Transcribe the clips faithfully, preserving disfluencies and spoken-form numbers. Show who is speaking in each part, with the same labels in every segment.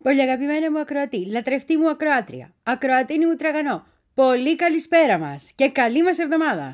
Speaker 1: Πολύ αγαπημένη μου ακροατή, λατρευτή μου ακροάτρια, ακροατίνη μου τραγανό, πολύ καλησπέρα μας και καλή μας εβδομάδα.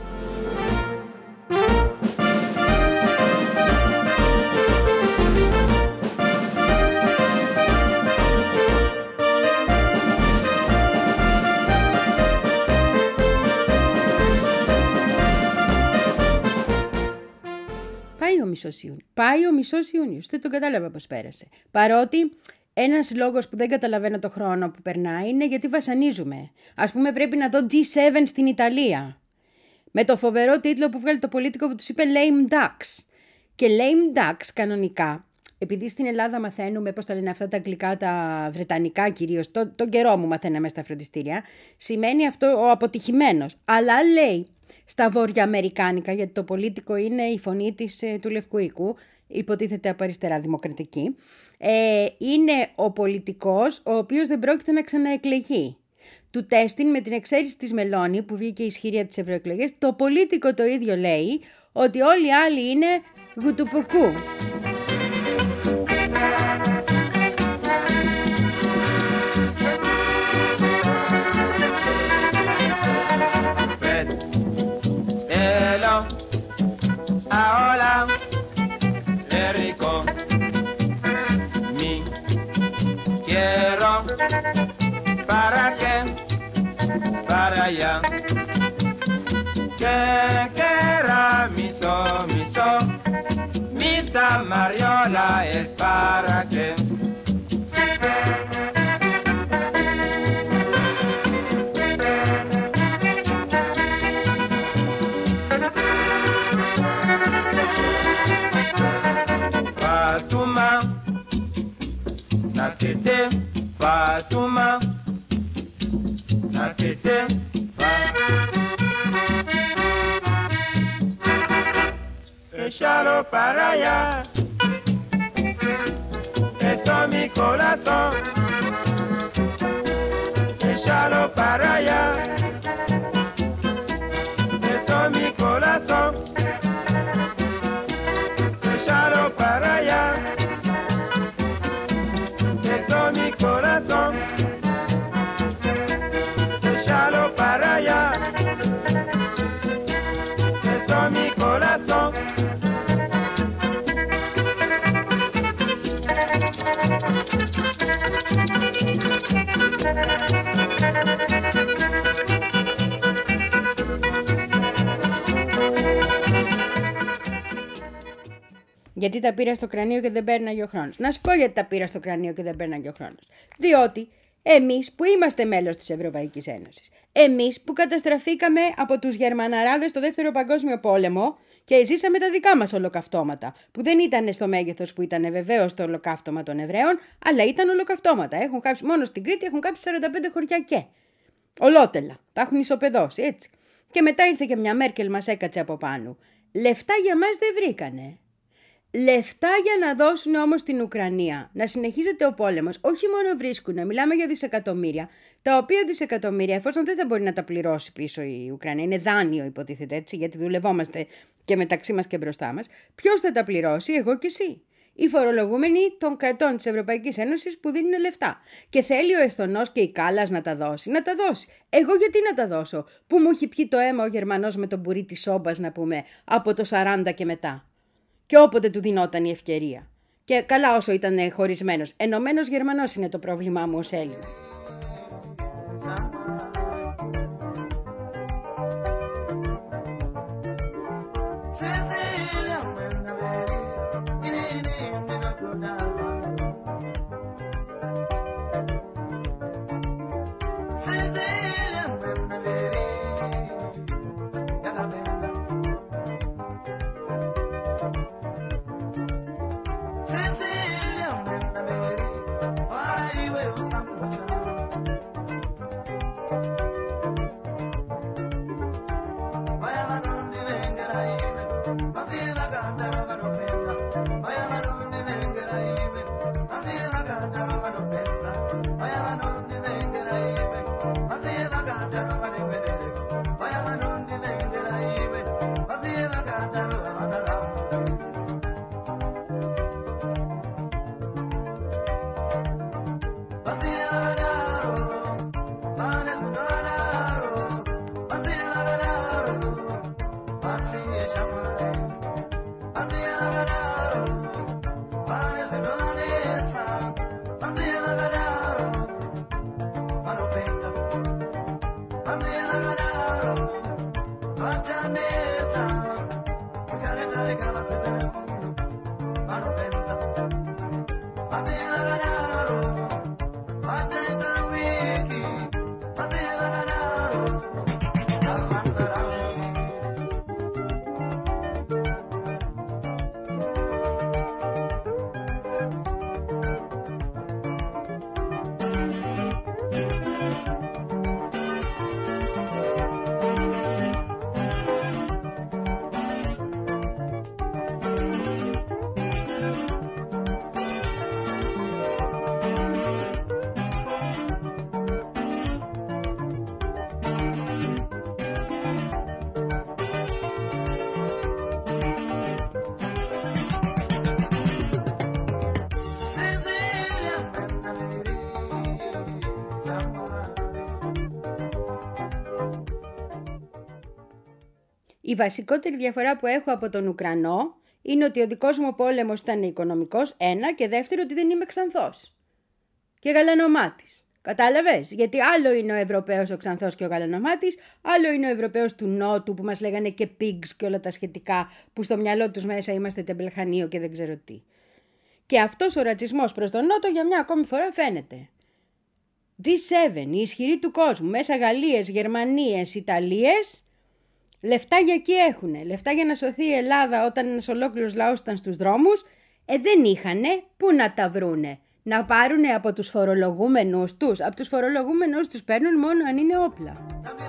Speaker 1: Πάει ο μισός Ιούνιος. Πάει ο μισός Ιούνιος. Δεν τον κατάλαβα πώς πέρασε. Παρότι ένας λόγος που δεν καταλαβαίνω το χρόνο που περνάει είναι γιατί βασανίζουμε. Ας πούμε πρέπει να δω τζι σέβεν στην Ιταλία. Με το φοβερό τίτλο που βγάλει το πολίτικο που τους είπε Lame Ducks. Και Lame Ducks κανονικά, επειδή στην Ελλάδα μαθαίνουμε πώς τα λένε αυτά τα αγγλικά, τα βρετανικά κυρίως, το, τον καιρό μου μαθαίναμε στα φροντιστήρια, σημαίνει αυτό ο αποτυχημένος. Αλλά λέει στα βορειοαμερικάνικα, γιατί το πολίτικο είναι η φωνή της, του Λευκού Οίκου, υποτίθεται από αριστερά δημοκρατική, ε, είναι ο πολιτικός ο οποίος δεν πρόκειται να ξαναεκλεγεί. Του τέστην με την εξαίρεση της Μελώνη που βγήκε ισχυρή από τις ευρωεκλογές, το πολίτικο το ίδιο λέει ότι όλοι οι άλλοι είναι γουτουποκού.
Speaker 2: Ahora le rico mi quiero para qué para allá que quiera mi so mi so Mister Mariola es para qué Fatuma, nakete, Fatuma, nakete, échalo para allá, eso mi corazón, échalo para allá, eso mi corazón. Para allá, eso mi corazón, échalo para allá, eso mi corazón.
Speaker 1: Γιατί τα πήρα στο κρανίο και δεν πέρναγε ο χρόνος. Να σου πω γιατί τα πήρα στο κρανίο και δεν πέρναγε ο χρόνος. Διότι εμείς που είμαστε μέλος της Ευρωπαϊκής Ένωσης, εμείς που καταστραφήκαμε από τους Γερμαναράδες στο Δεύτερο Παγκόσμιο Πόλεμο και ζήσαμε τα δικά μας ολοκαυτώματα, που δεν ήταν στο μέγεθος που ήταν βεβαίως το ολοκαύτωμα των Εβραίων, αλλά ήταν ολοκαυτώματα. Έχουν κάψει, μόνο στην Κρήτη έχουν κάψει σαράντα πέντε χωριά και. Ολότελα. Τα έχουν ισοπεδώσει, έτσι. Και μετά ήρθε και μια Μέρκελ, μας έκατσε από πάνω. Λεφτά για μας δεν βρήκανε. Λεφτά για να δώσουν όμως στην Ουκρανία, να συνεχίζεται ο πόλεμος, όχι μόνο βρίσκουν, μιλάμε για δισεκατομμύρια, τα οποία δισεκατομμύρια, εφόσον δεν θα μπορεί να τα πληρώσει πίσω η Ουκρανία, είναι δάνειο υποτίθεται έτσι, γιατί δουλευόμαστε και μεταξύ μας και μπροστά μας, ποιος θα τα πληρώσει, εγώ και εσύ. Οι φορολογούμενοι των κρατών της Ευρωπαϊκής Ένωσης που δίνουν λεφτά. Και θέλει ο Εσθονός και η Κάλλας να τα δώσει, να τα δώσει. Εγώ γιατί να τα δώσω, που μου έχει πιει το αίμα ο Γερμανός με τον μπουρί της σόμπας, να πούμε, από το σαράντα και μετά. Και όποτε του δινόταν η ευκαιρία. Και καλά όσο ήταν χωρισμένος. Ενωμένος Γερμανός είναι το πρόβλημά μου ως Έλληνα. Η βασικότερη διαφορά που έχω από τον Ουκρανό είναι ότι ο δικός μου πόλεμος ήταν οικονομικός, ένα, και δεύτερο ότι δεν είμαι Ξανθός και γαλανομάτης. Κατάλαβες? Γιατί άλλο είναι ο Ευρωπαίος ο Ξανθός και ο γαλανομάτης, άλλο είναι ο Ευρωπαίος του Νότου που μας λέγανε και pigs και όλα τα σχετικά, που στο μυαλό τους μέσα είμαστε τεμπελχανίο και δεν ξέρω τι. Και αυτός ο ρατσισμός προς τον Νότο για μια ακόμη φορά φαίνεται. τζι σέβεν, οι ισχυροί του κόσμου, μέσα Γαλλίες, Γερμανίες, Ιταλίες, λεφτά για εκεί έχουνε. Λεφτά για να σωθεί η Ελλάδα όταν ένας ολόκληρος λαός ήταν στους δρόμους, ε, δεν είχανε. Πού να τα βρούνε? Να πάρουνε από τους φορολογούμενους τους. Από τους φορολογούμενους τους παίρνουν μόνο αν είναι όπλα.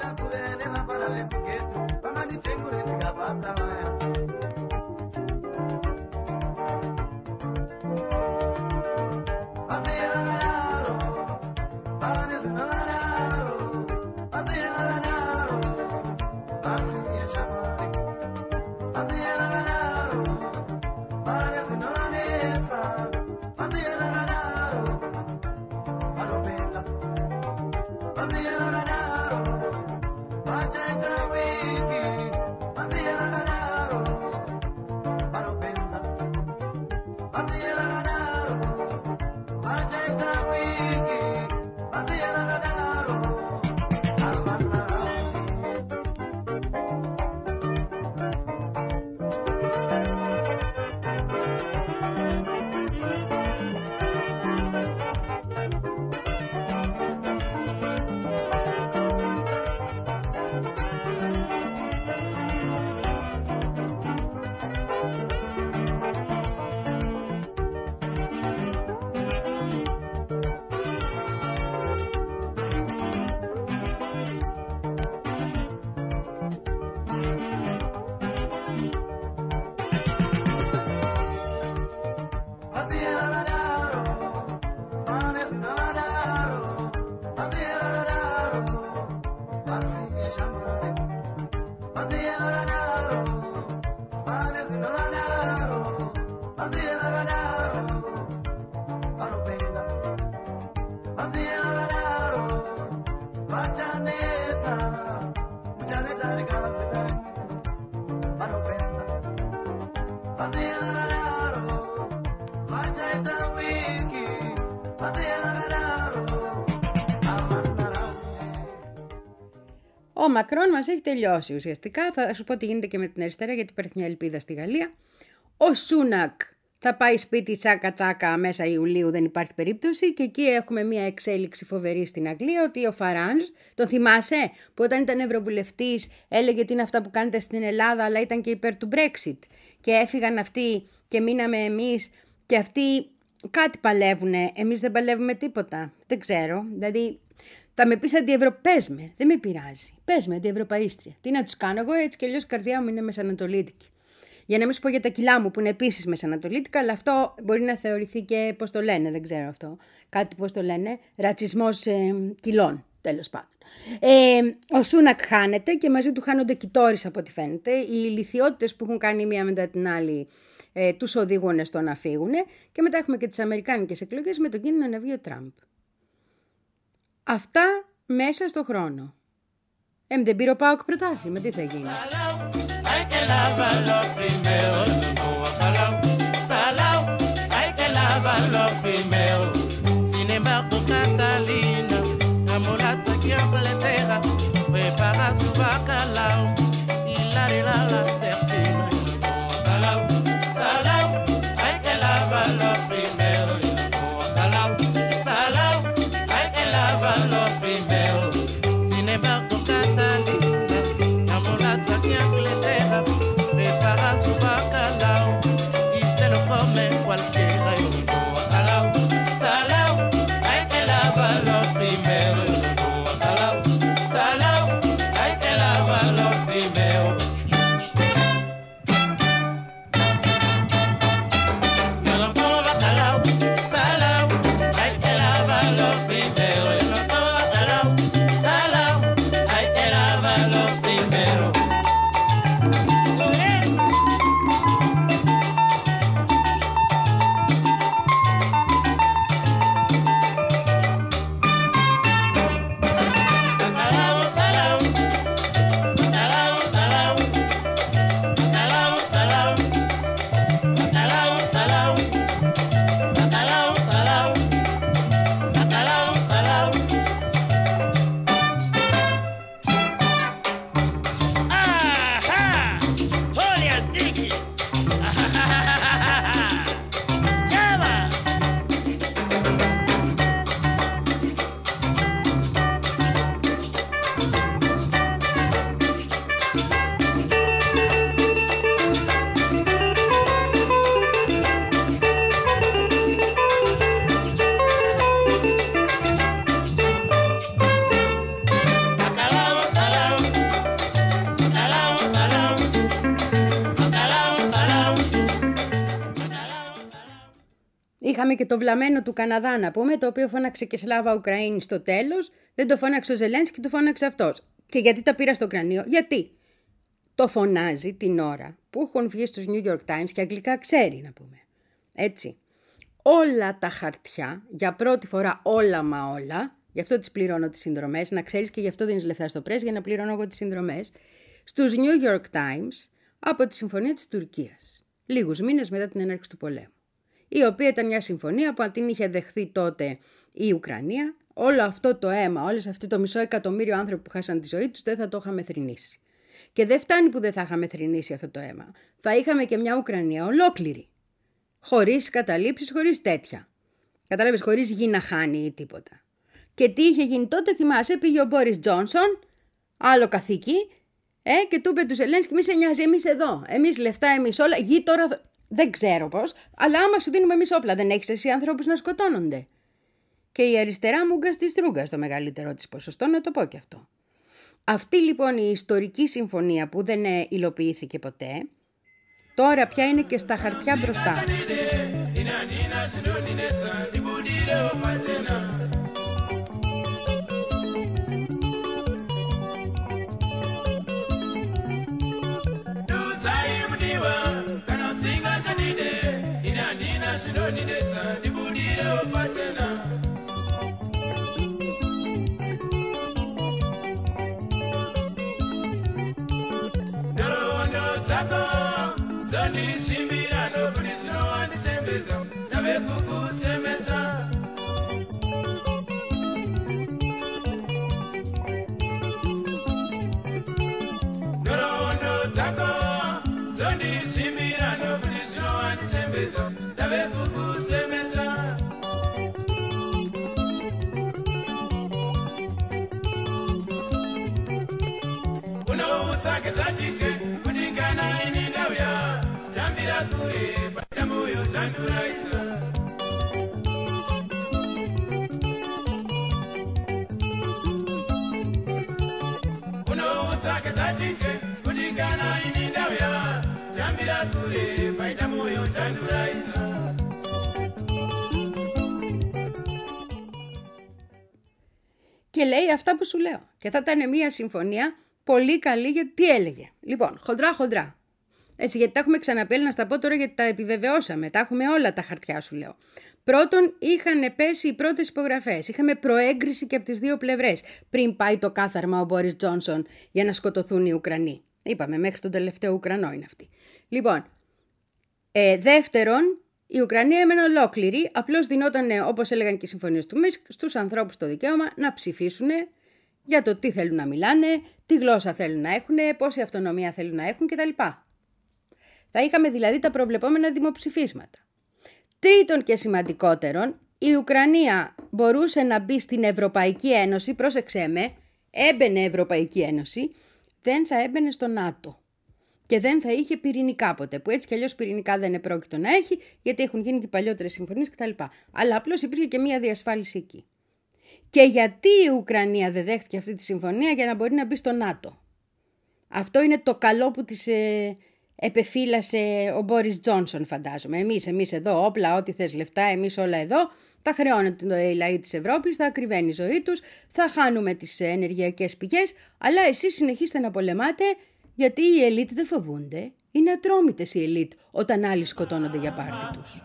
Speaker 1: Ο Μακρόν μας έχει τελειώσει ουσιαστικά. Θα σου πω τι γίνεται και με την αριστερά, γιατί υπάρχει μια ελπίδα στη Γαλλία. Ο Σούνακ θα πάει σπίτι τσάκα τσάκα μέσα Ιουλίου, δεν υπάρχει περίπτωση. Και εκεί έχουμε μια εξέλιξη φοβερή στην Αγγλία, ότι ο Φαράνζ, τον θυμάσαι, που όταν ήταν ευρωβουλευτής έλεγε τι είναι αυτά που κάνετε στην Ελλάδα, αλλά ήταν και υπέρ του Brexit. Και έφυγαν αυτοί και μείναμε εμείς, και αυτοί κάτι παλεύουνε. Εμείς δεν παλεύουμε τίποτα. Δεν ξέρω. Δηλαδή, θα με πεις αντιευρω... Πες με, δεν με πειράζει. Πες με αντιευρωπαίστρια. Τι να τους κάνω εγώ, έτσι κι αλλιώς η καρδιά μου είναι μεσανατολίτικη. Για να μην σου πω για τα κιλά μου που είναι επίσης μεσανατολίτικα, αλλά αυτό μπορεί να θεωρηθεί και, πώς το λένε, δεν ξέρω αυτό. Κάτι, πώς το λένε, ρατσισμός ε, κιλών, τέλος πάντων. Ε, ο Σούνακ χάνεται και μαζί του χάνονται κοιτόρεις από ό,τι φαίνεται. Οι ηλιθιότητες που έχουν κάνει μία μετά την άλλη ε, τους οδηγούν στο να φύγουν. Και μετά έχουμε και τις αμερικάνικες εκλογές με τον κίνδυνο να βγει ο Τραμπ. Αυτά μέσα στο χρόνο. Ε, δεν πήρε ο ΠΑΟΚ πρωτάθλημα, τι θα γίνει?
Speaker 3: Prepara su bacalao y la la la serpina.
Speaker 1: Είχαμε και το βλαμμένο του Καναδά, να πούμε, το οποίο φώναξε και Σλάβα Ουκραΐνη στο τέλος. Δεν το φώναξε ο Ζελένσκι, το φώναξε αυτός. Και γιατί τα πήρα στο κρανίο? Γιατί το φωνάζει την ώρα που έχουν βγει στους New York Times και αγγλικά ξέρει, να πούμε. Έτσι. Όλα τα χαρτιά, για πρώτη φορά όλα μα όλα, γι' αυτό τις πληρώνω τις συνδρομές, να ξέρεις, και γι' αυτό δίνεις λεφτά στο πρέσ για να πληρώνω εγώ τις συνδρομές, στους New York Times από τη Συμφωνία της Τουρκίας, λίγους μήνες μετά την έναρξη του πολέμου, η οποία ήταν μια συμφωνία που αν την είχε δεχθεί τότε η Ουκρανία, όλο αυτό το αίμα, όλες αυτό το μισό εκατομμύριο άνθρωποι που χάσαν τη ζωή τους, δεν θα το είχαμε θρηνήσει. Και δεν φτάνει που δεν θα είχαμε θρηνήσει αυτό το αίμα. Θα είχαμε και μια Ουκρανία ολόκληρη. Χωρίς καταλήψεις, χωρίς τέτοια. Κατάλαβες, χωρίς γη να χάνει ή τίποτα. Και τι είχε γίνει τότε, θυμάσαι, πήγε ο Μπόρις Τζόνσον, άλλο καθήκη, ε, και του είπε του Ζελένσκι, μη σε νοιάζει, εμείς εδώ. Εμείς λεφτά, εμείς όλα. Γη τώρα δεν ξέρω πώς, αλλά άμα σου δίνουμε εμείς όπλα, δεν έχεις εσύ ανθρώπους να σκοτώνονται. Και η αριστερά μούγκα στη στρούγκα, στο μεγαλύτερο της ποσοστό, να το πω και αυτό. Αυτή λοιπόν η ιστορική συμφωνία που δεν υλοποιήθηκε ποτέ, τώρα πια είναι και στα χαρτιά μπροστά. Και λέει αυτά που σου λέω. Και θα ήταν μια συμφωνία πολύ καλή, γιατί τι έλεγε. Λοιπόν, χοντρά χοντρά. Έτσι, γιατί τα έχουμε ξαναπεί, να στα πω τώρα γιατί τα επιβεβαιώσαμε. Τα έχουμε όλα τα χαρτιά, σου λέω. Πρώτον, είχαν πέσει οι πρώτες υπογραφές. Είχαμε προέγκριση και από τις δύο πλευρές. Πριν πάει το κάθαρμα ο Μπόρις Τζόνσον για να σκοτωθούν οι Ουκρανοί. Είπαμε, μέχρι τον τελευταίο Ουκρανό είναι αυτή. Λοιπόν, ε, δεύτερον, η Ουκρανία έμενε ολόκληρη. Απλώς δινόταν, όπως έλεγαν και οι συμφωνίες του Μίνσκ, στους ανθρώπους το δικαίωμα να ψηφίσουν για το τι θέλουν να μιλάνε, τι γλώσσα θέλουν να έχουν, πόση αυτονομία θέλουν να έχουν κτλ. Θα είχαμε δηλαδή τα προβλεπόμενα δημοψηφίσματα. Τρίτον και σημαντικότερον, η Ουκρανία μπορούσε να μπει στην Ευρωπαϊκή Ένωση, πρόσεξέ με, έμπαινε Ευρωπαϊκή Ένωση, δεν θα έμπαινε στο ΝΑΤΟ. Και δεν θα είχε πυρηνικά ποτέ, που έτσι κι αλλιώς πυρηνικά δεν επρόκειτο να έχει, γιατί έχουν γίνει και παλιότερες συμφωνίες κτλ. Αλλά απλώς υπήρχε και μία διασφάλιση εκεί. Και γιατί η Ουκρανία δεν δέχτηκε αυτή τη συμφωνία? Για να μπορεί να μπει στο ΝΑΤΟ. Αυτό είναι το καλό που της ε, επεφύλασε ο Μπόρις Τζόνσον, φαντάζομαι. Εμείς, εμείς εδώ, όπλα, ό,τι θες, λεφτά, εμείς όλα εδώ, τα χρεώνονται οι λαοί της Ευρώπης, θα ακριβένει η ζωή τους, θα χάνουμε τις ενεργειακές πηγές, αλλά εσείς συνεχίστε να πολεμάτε, γιατί οι ελίτ δεν φοβούνται. Είναι ατρόμητες οι ελίτ όταν άλλοι σκοτώνονται για πάρτι τους.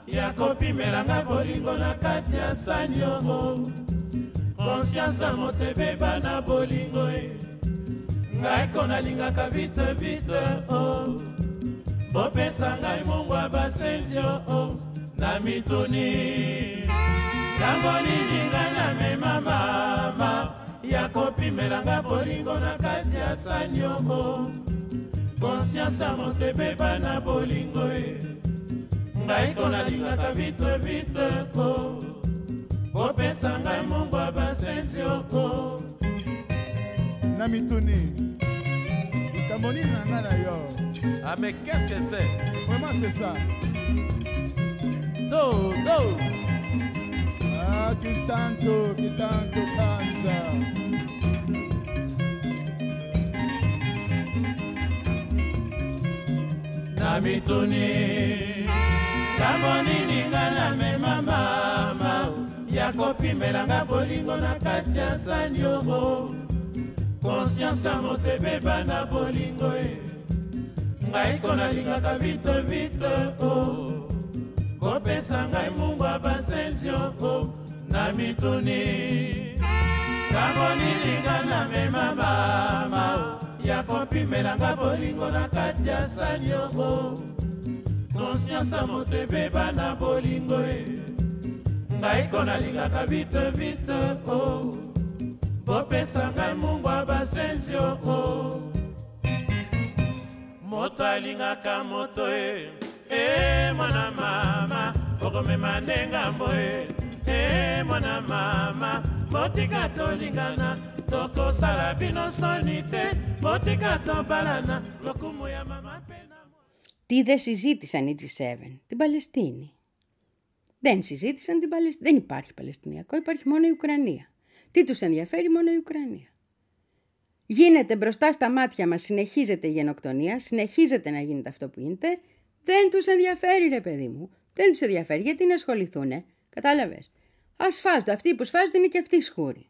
Speaker 3: Conscience mote beba na bolingo e ngai kona linga ka vite vite ko ko pesa ngai mungu abasenzi oko na mituni ikamoni na nga na yo.
Speaker 4: Ah mais qu'est-ce que c'est?
Speaker 3: Vraiment c'est ça.
Speaker 4: Do do.
Speaker 3: Ah que tanto que tanto cansa. Na mituni kamoni ninga na me mama kopimelanga bolingo na kati ya sani yoko conscience ya moto ebeba na bolingo e ngai ko nalingaka vite vite o kopesa ngai mungwa basenzi yoko na mituni kango nilinga na mema mama ya kopimelanga bolingo na kati ya sani yoko conscience ya moto ebeba na bolingo e ngai ko nalingaka vite vite o bopesa ngai mungwa basenzi yoko moto alingaka moto e e mwana mama okomema nde ngambo e e mwana mama botika tolingana tokosala bino soni te botika tobalana lokumu ya mama pena.
Speaker 1: Τι δεν συζήτησαν οι τζι σέβεν? Την Παλαιστίνη. Δεν συζήτησαν την Παλαιστίνη. Δεν υπάρχει Παλαιστινιακό, υπάρχει μόνο η Ουκρανία. Τι τους ενδιαφέρει? Μόνο η Ουκρανία. Γίνεται μπροστά στα μάτια μας, συνεχίζεται η γενοκτονία, συνεχίζεται να γίνεται αυτό που γίνεται. Δεν τους ενδιαφέρει, ρε παιδί μου. Δεν τους ενδιαφέρει. Γιατί να ασχοληθούνε? Κατάλαβες? Ας φάζονται. Αυτοί που σφάζονται είναι και αυτοί σχούροι.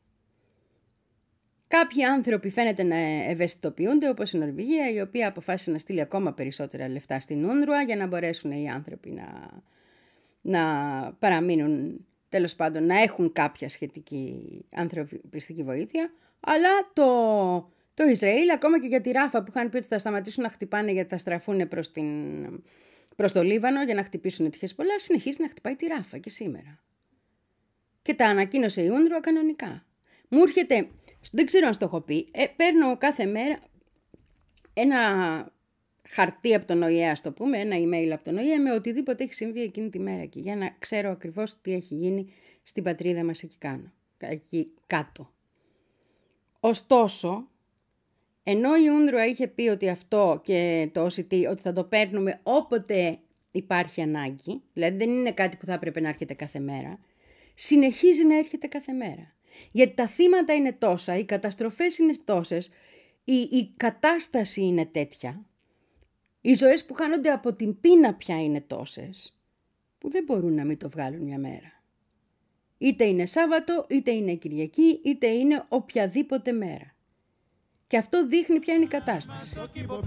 Speaker 1: Κάποιοι άνθρωποι φαίνεται να ευαισθητοποιούνται, όπως η Νορβηγία, η οποία αποφάσισε να στείλει ακόμα περισσότερα λεφτά στην Ούνρουα για να μπορέσουν οι άνθρωποι να, να παραμείνουν, τέλος πάντων, να έχουν κάποια σχετική ανθρωπιστική βοήθεια. Αλλά το, το Ισραήλ, ακόμα και για τη Ράφα που είχαν πει ότι θα σταματήσουν να χτυπάνε γιατί θα στραφούν προς, την, προς το Λίβανο για να χτυπήσουν τη Χεσπολά, συνεχίζει να χτυπάει τη Ράφα και σήμερα. Και τα ανακοίνωσε η Ούνρουα κανονικά. Μου έρχεται, δεν ξέρω αν στο έχω πει, ε, παίρνω κάθε μέρα ένα χαρτί από τον ΟΗΕ, ας το πούμε, ένα email από τον ΟΗΕ με οτιδήποτε έχει συμβεί εκείνη τη μέρα εκεί, για να ξέρω ακριβώς τι έχει γίνει στην πατρίδα μας εκεί, κάνω, εκεί κάτω. Ωστόσο, ενώ η Ούνρουα είχε πει ότι αυτό και το ο σι τι, ότι θα το παίρνουμε όποτε υπάρχει ανάγκη, δηλαδή δεν είναι κάτι που θα έπρεπε να έρχεται κάθε μέρα, συνεχίζει να έρχεται κάθε μέρα. Γιατί τα θύματα είναι τόσα, οι καταστροφές είναι τόσες, η, η κατάσταση είναι τέτοια, οι ζωές που χάνονται από την πείνα πια είναι τόσες, που δεν μπορούν να μην το βγάλουν μια μέρα. Είτε είναι Σάββατο, είτε είναι Κυριακή, είτε είναι οποιαδήποτε μέρα. Και αυτό δείχνει ποια είναι η κατάσταση.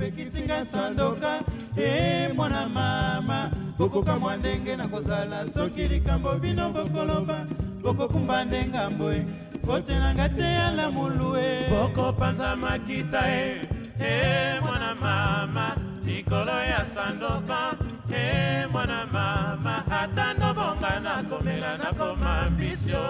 Speaker 3: Nikolo ya sandoka, eh mwana mama, atando bonga na komela na koma ambisio,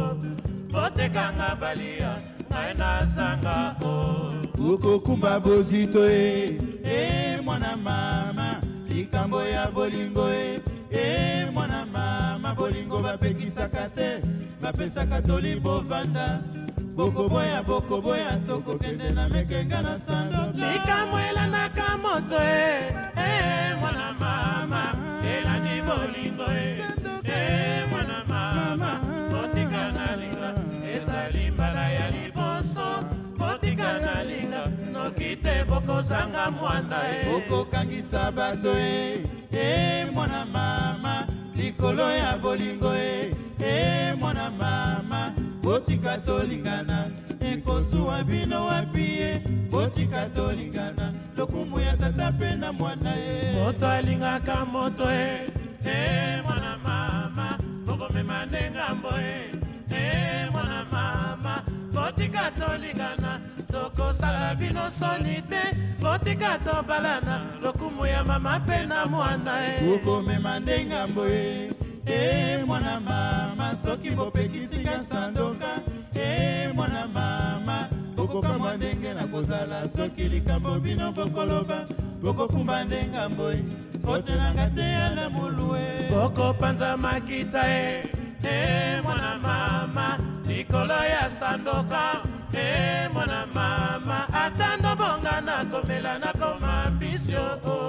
Speaker 3: bote kanga balia, ngaina sanga o. Uko kumba bozito eh, eh mwana mama, likambo ya bolingo eh, eh mwana mama, bolingo bapekisa kate, bapesa katoli bovanda. Boko boya, boko boya, toko kende na mekenga na sando. Likamwela na kamoto eh, eh mwana mama, ela ni bolingo eh, eh mwana mama, botika na linga, esa limbala ya liboso, botika na linga, no kite boko zanga mwanda eh. Boko kangi sabato eh, eh mwana mama, likolo ya bolingo eh, eh mwana mama, botika tolingana, ekosuwa bino wapie, botika tolingana, lokumu ya tata pena mwana e. Moto alingaka moto e, e mwana mama, boko memane ngambo e, e mwana mama, botika tolingana, toko sala bino solite, botika tobalana, lokumu ya mama pena mwana e. Boko memane ngambo e, e mwana mama, soki bopekisinga sandoka, e mwana mama, boko kama ndenge na kozala, soki likambo bino bokoloba, boko kumba ndenga mboy, fote nanga te ala mulue. Boko panza makita e, e mwana mama, likolo ya sandoka, e mwana mama, atando bonga na komela na koma ambisio,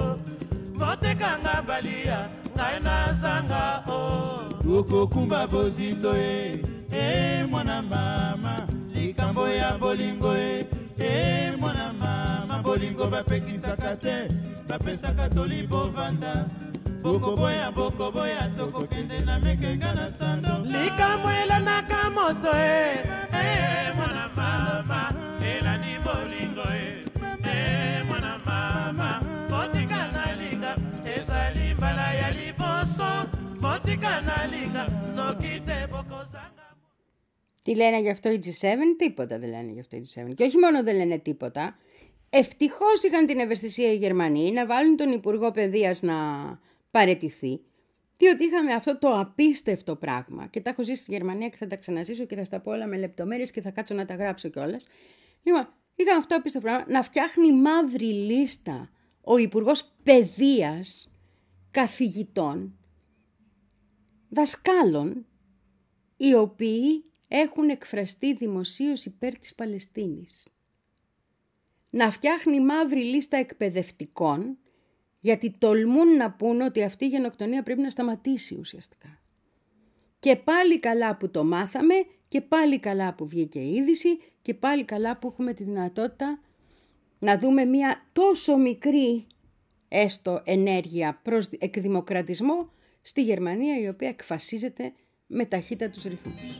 Speaker 3: bote kanga balia, ngaina sanga o. Boko kumba bozito e, e mwana mama, likambo ya bolingo e, e mwana mama, bolingo bapekisaka te, bapesaka toli bovanda. bokoboya bokoboya tokokende na mekenga na sando
Speaker 4: likambo elandaka moto e
Speaker 3: Eh, mwana mama elani bolingo e Eh, mwana mama botika na linga ezali mbala ya liboso botika na linga noki te bokozanga.
Speaker 1: Τι λένε γι' αυτό οι τζι σέβεν? Τίποτα δεν λένε γι' αυτό οι τζι σέβεν. Και όχι μόνο δεν λένε τίποτα, ευτυχώς είχαν την ευαισθησία οι Γερμανοί να βάλουν τον Υπουργό Παιδείας να παραιτηθεί, διότι είχαμε αυτό το απίστευτο πράγμα και τα έχω ζήσει στη Γερμανία και θα τα ξαναζήσω και θα στα πω όλα με λεπτομέρειες και θα κάτσω να τα γράψω κιόλας. Λοιπόν, είχαμε αυτό το απίστευτο πράγμα να φτιάχνει μαύρη λίστα ο Υπουργός Παιδείας καθηγητών, δασκάλων, οι οποίοι έχουν εκφραστεί δημοσίως υπέρ της Παλαιστίνης. Να φτιάχνει μαύρη λίστα εκπαιδευτικών, γιατί τολμούν να πούν ότι αυτή η γενοκτονία πρέπει να σταματήσει ουσιαστικά. Και πάλι καλά που το μάθαμε, και πάλι καλά που βγήκε η είδηση, και πάλι καλά που έχουμε τη δυνατότητα να δούμε μια τόσο μικρή έστω ενέργεια προς εκδημοκρατισμό στη Γερμανία, η οποία εκφασίζεται με ταχύτατους ρυθμούς.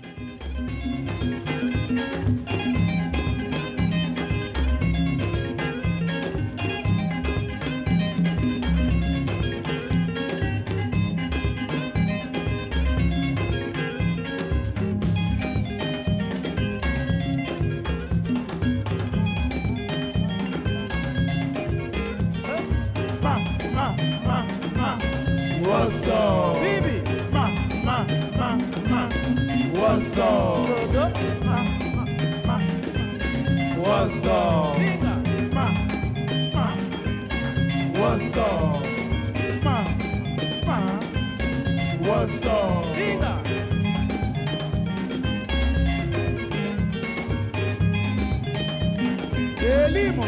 Speaker 3: What's up?
Speaker 4: Bibi
Speaker 3: Ma, ma, ma, ma. What's up?
Speaker 4: Dodo
Speaker 3: Ma, ma, ma. What's up?
Speaker 4: Linga
Speaker 3: Ma, ma. What's up? Ma, ma. What's up?
Speaker 4: Linga
Speaker 3: Elimo.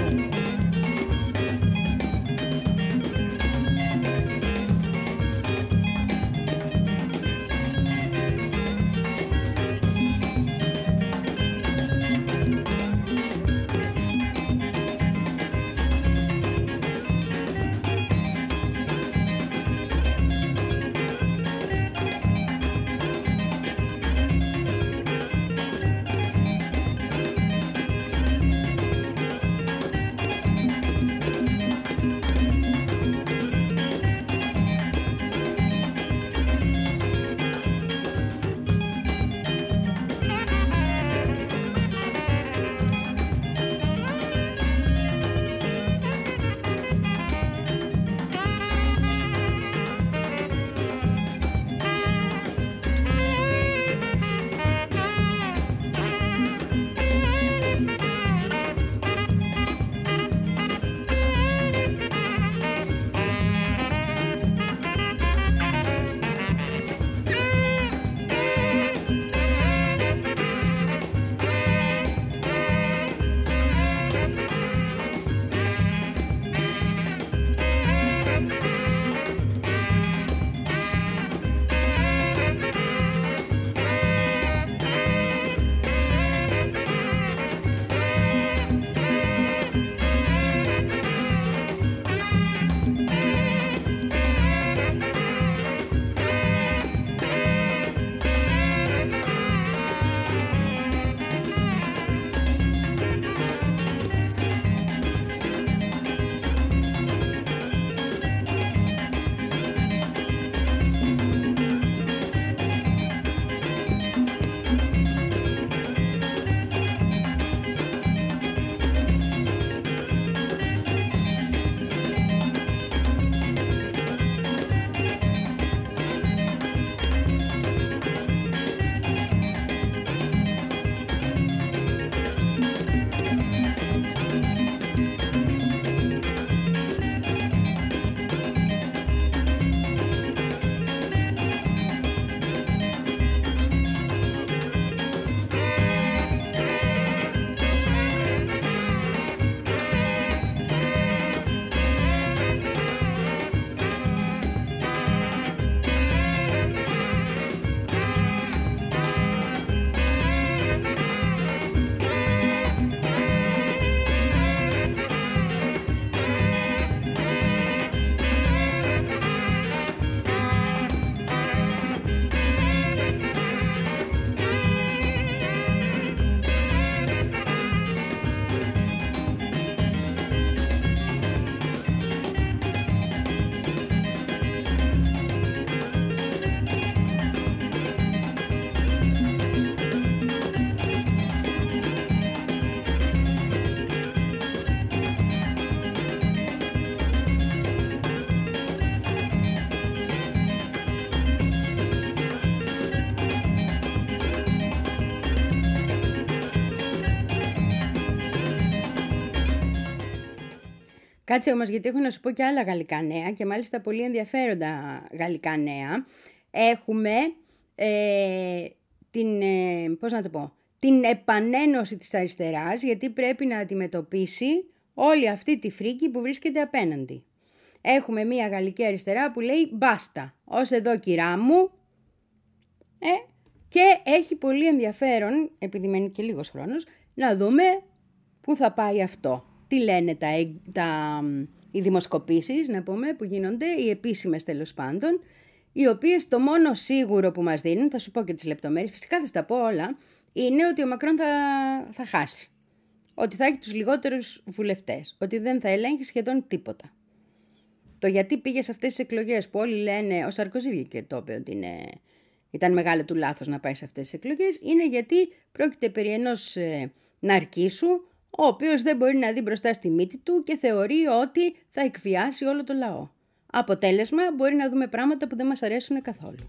Speaker 1: Κάτσε όμως, γιατί έχω να σου πω και άλλα γαλλικά νέα και μάλιστα πολύ ενδιαφέροντα γαλλικά νέα. Έχουμε ε, την, ε, πώς να το πω, την επανένωση της αριστεράς, γιατί πρέπει να αντιμετωπίσει όλη αυτή τη φρίκη που βρίσκεται απέναντι. Έχουμε μια γαλλική αριστερά που λέει «Μπάστα, ως εδώ κυρά μου». Ε, και έχει πολύ ενδιαφέρον, επειδή μένει και λίγος χρόνος, να δούμε πού θα πάει αυτό. Τι λένε τα, τα, οι δημοσκοπήσεις, να πούμε, που γίνονται, οι επίσημες τέλος πάντων, οι οποίες το μόνο σίγουρο που μας δίνουν, θα σου πω και τις λεπτομέρειες, φυσικά θα στα πω όλα, είναι ότι ο Μακρόν θα, θα χάσει. Ότι θα έχει τους λιγότερους βουλευτές, ότι δεν θα ελέγχει σχεδόν τίποτα. Το γιατί πήγε σε αυτές τις εκλογές που όλοι λένε, ο Σαρκοζή βγήκε το είπε ότι είναι, ήταν μεγάλο του λάθος να πάει σε αυτές τις εκλογές, είναι γιατί πρόκειται περί ενός ε, ναρκίσου, ο οποίος δεν μπορεί να δει μπροστά στη μύτη του και θεωρεί ότι θα εκβιάσει όλο το λαό. Αποτέλεσμα, μπορεί να δούμε πράγματα που δεν μας αρέσουν καθόλου.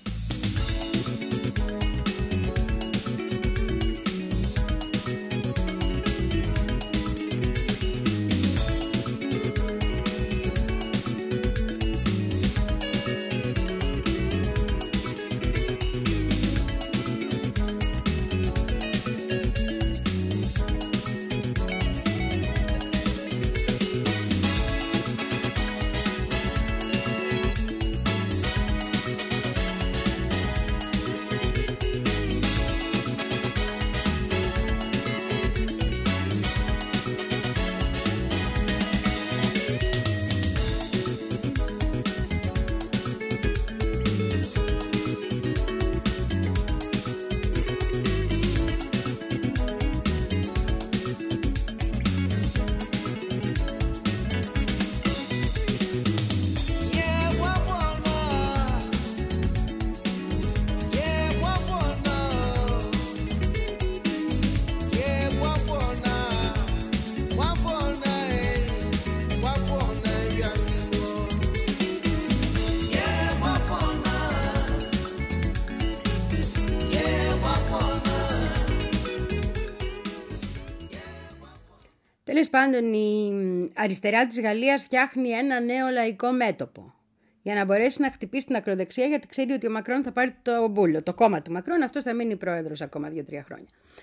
Speaker 1: Τέλος πάντων, η αριστερά της Γαλλίας φτιάχνει ένα νέο λαϊκό μέτωπο για να μπορέσει να χτυπήσει την ακροδεξιά, γιατί ξέρει ότι ο Μακρόν θα πάρει το μπούλο, το κόμμα του Μακρόν, αυτός θα μείνει πρόεδρος ακόμα δύο-τρία χρόνια.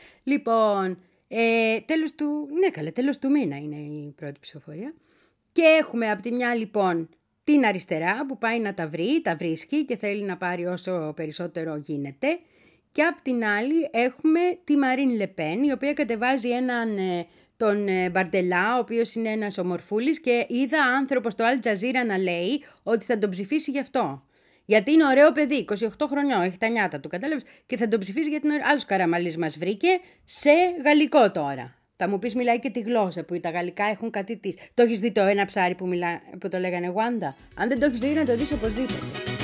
Speaker 1: Λοιπόν, ε, τέλος του, ναι καλέ, τέλος του μήνα είναι η πρώτη ψηφοφορία. Και έχουμε από τη μια λοιπόν την αριστερά που πάει να τα βρει, τα βρίσκει και θέλει να πάρει όσο περισσότερο γίνεται. Και από την άλλη έχουμε τη Μαρίν Λεπέν, η οποία κατεβάζει έναν... Ε, τον Μπαρντελά, ο οποίος είναι ένας ομορφούλης και είδα άνθρωπο στο Al Jazeera να λέει ότι θα τον ψηφίσει γι' αυτό. Γιατί είναι ωραίο παιδί, είκοσι οκτώ χρονιών, έχει τα νιάτα του, κατάλαβες, και θα τον ψηφίσει γιατί είναι άλλος Καραμαλής μας βρήκε σε γαλλικό τώρα. Θα μου πεις μιλάει και τη γλώσσα που τα γαλλικά έχουν κάτι της. Το έχεις δει το ένα ψάρι που, μιλά, που το λέγανε Γουάντα? Αν δεν το έχεις δει να το δεις οπωσδήποτε.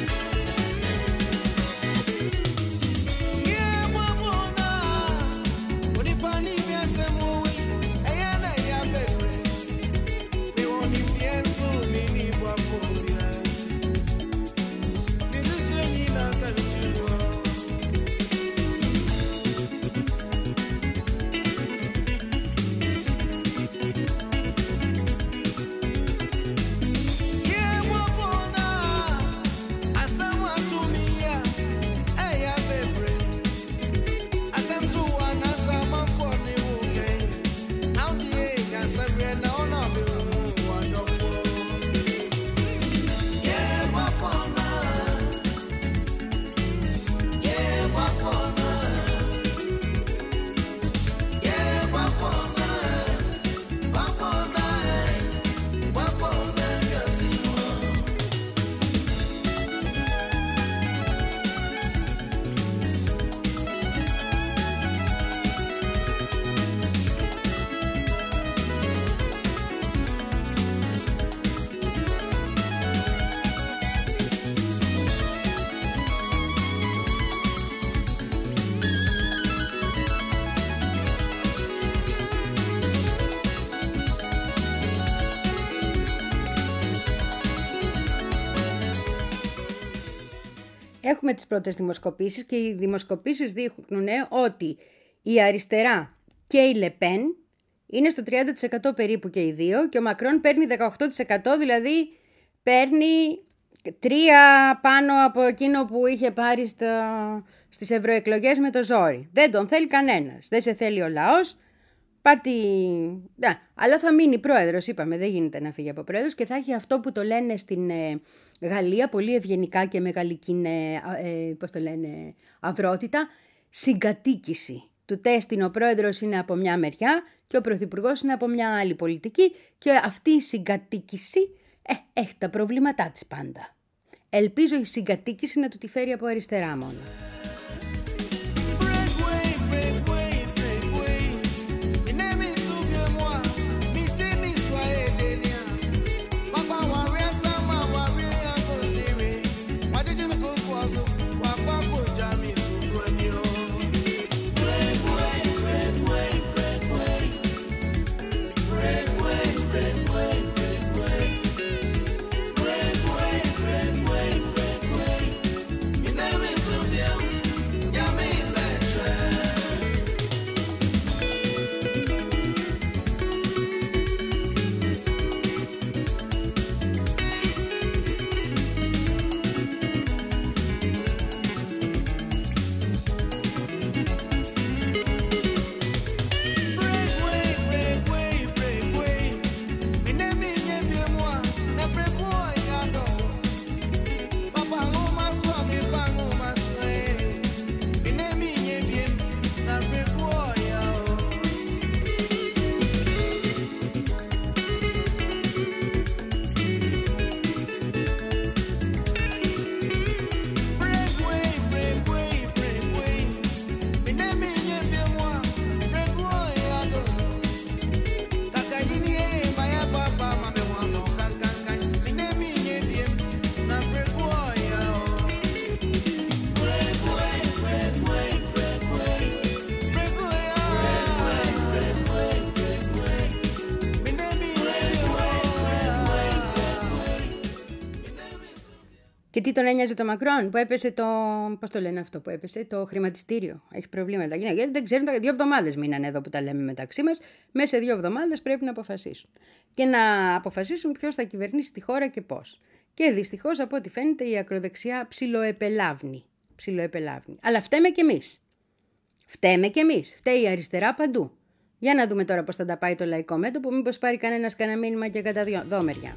Speaker 1: Έχουμε τις πρώτες δημοσκοπήσεις και οι δημοσκοπήσεις δείχνουν ότι η αριστερά και η Λεπέν είναι στο τριάντα τοις εκατό περίπου και οι δύο και ο Μακρόν παίρνει δεκαοκτώ τοις εκατό, δηλαδή παίρνει τρία πάνω από εκείνο που είχε πάρει στα, στις ευρωεκλογές με το ζόρι. Δεν τον θέλει κανένας, δεν σε θέλει ο λαός. Πάρτι... Ναι, αλλά θα μείνει πρόεδρος, είπαμε, δεν γίνεται να φύγει από πρόεδρος και θα έχει αυτό που το λένε στην ε, Γαλλία, πολύ ευγενικά και με γαλλική ε, πώς το λένε, αυρότητα, συγκατοίκηση. Του τέστην ο πρόεδρος είναι από μια μεριά και ο πρωθυπουργός είναι από μια άλλη πολιτική και αυτή η συγκατοίκηση ε, έχει τα προβλήματά της πάντα. Ελπίζω η συγκατοίκηση να του τη φέρει από αριστερά μόνο. Και τι τον ένοιαζε το Μακρόν που έπεσε το. Πώς το λένε αυτό που έπεσε, το χρηματιστήριο. Έχει προβλήματα. Γιατί δεν ξέρουν, δύο εβδομάδες μείνανε εδώ που τα λέμε μεταξύ μας. Μέσα σε δύο εβδομάδες πρέπει να αποφασίσουν. Και να αποφασίσουν ποιος θα κυβερνήσει τη χώρα και πώς. Και δυστυχώς από ό,τι φαίνεται η ακροδεξιά ψιλοεπελάβνει. Ψιλοεπελάβνει. Αλλά φταίμε κι εμείς. Φταίμε κι εμείς. Φταίει η αριστερά παντού. Για να δούμε τώρα πώς θα τα πάει το λαϊκό μέτωπο, μήπως πάρει κανένας κανένα μήνυμα και κατά δυο μεριά.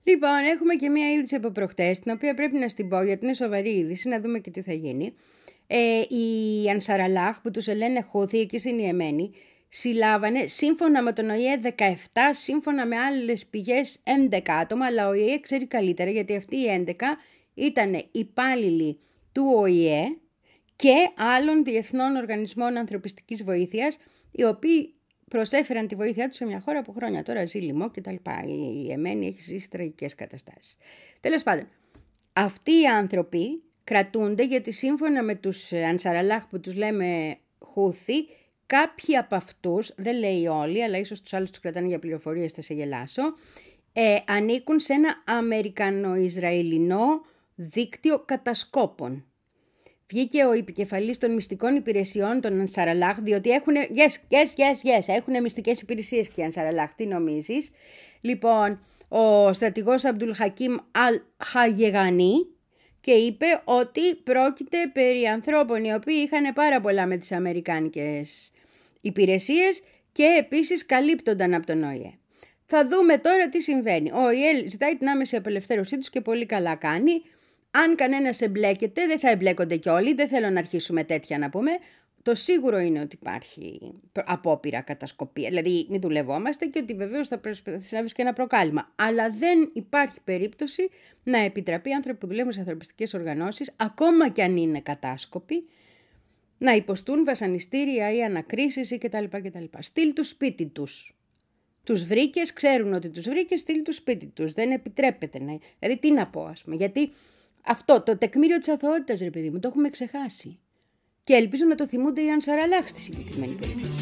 Speaker 1: Λοιπόν, έχουμε και μία είδηση από προχτές, την οποία πρέπει να στην πω γιατί είναι σοβαρή είδηση, να δούμε και τι θα γίνει. Ε, οι Ανσαραλάχ, που τους λένε Χούθι εκεί στην Ιεμένη, συλλάβανε σύμφωνα με τον ΟΗΕ δεκαεπτά, σύμφωνα με άλλες πηγές έντεκα άτομα, αλλά ο ΟΗΕ ξέρει καλύτερα γιατί αυτοί οι έντεκα ήταν υπάλληλοι του ΟΗΕ και άλλων διεθνών οργανισμών ανθρωπιστικής βοήθειας, οι οποίοι προσέφεραν τη βοήθειά τους σε μια χώρα που χρόνια τώρα ζει λοιμό κτλ. Η Ιεμένη έχει ζήσει τραγικές καταστάσεις. Τέλος πάντων, αυτοί οι άνθρωποι κρατούνται γιατί σύμφωνα με τους Ανσαραλάχ που τους λέμε Χούθι, κάποιοι από αυτούς, δεν λέει όλοι, αλλά ίσως τους άλλους τους κρατάνε για πληροφορίες, θα σε γελάσω, ε, ανήκουν σε ένα Αμερικανο-Ισραηλινό δίκτυο κατασκόπων. Βγήκε ο επικεφαλής των μυστικών υπηρεσιών των Ανσαραλάχ, διότι έχουν, yes, yes, yes, yes, έχουν μυστικές υπηρεσίες και οι Ανσαραλάχ, τι νομίζεις. Λοιπόν, ο στρατηγός Αμπτουλ Χακίμ Αλ Χαγεγανή, και είπε ότι πρόκειται περί ανθρώπων οι οποίοι είχαν πάρα πολλά με τις αμερικάνικες υπηρεσίες και επίσης καλύπτονταν από τον ΟΗΕ. Θα δούμε τώρα τι συμβαίνει. Ο ΟΗΕ ζητάει την άμεση απελευθέρωσή τους και πολύ καλά κάνει. Αν κανένας εμπλέκεται, δεν θα εμπλέκονται κι όλοι, δεν θέλω να αρχίσουμε τέτοια να πούμε. Το σίγουρο είναι ότι υπάρχει απόπειρα κατασκοπία, δηλαδή μην δουλευόμαστε και ότι βεβαίως θα προσπαθήσει να βρει και ένα προκάλημα. Αλλά δεν υπάρχει περίπτωση να επιτραπεί άνθρωποι που δουλεύουν σε ανθρωπιστικές οργανώσεις, ακόμα κι αν είναι κατάσκοποι, να υποστούν βασανιστήρια ή ανακρίσεις ή κτλ. κτλ. Στείλ τους σπίτι τους. Τους βρήκες, ξέρουν ότι τους βρήκες, στείλ τους σπίτι τους. Δεν επιτρέπεται να. Δηλαδή τι να πω, ας πούμε, γιατί αυτό το τεκμήριο της αθωότητας, ρε παιδί μου, το έχουμε ξεχάσει. Και ελπίζω να το θυμούνται οι Ανσαραλάχ στη συγκεκριμένη περίπτωση.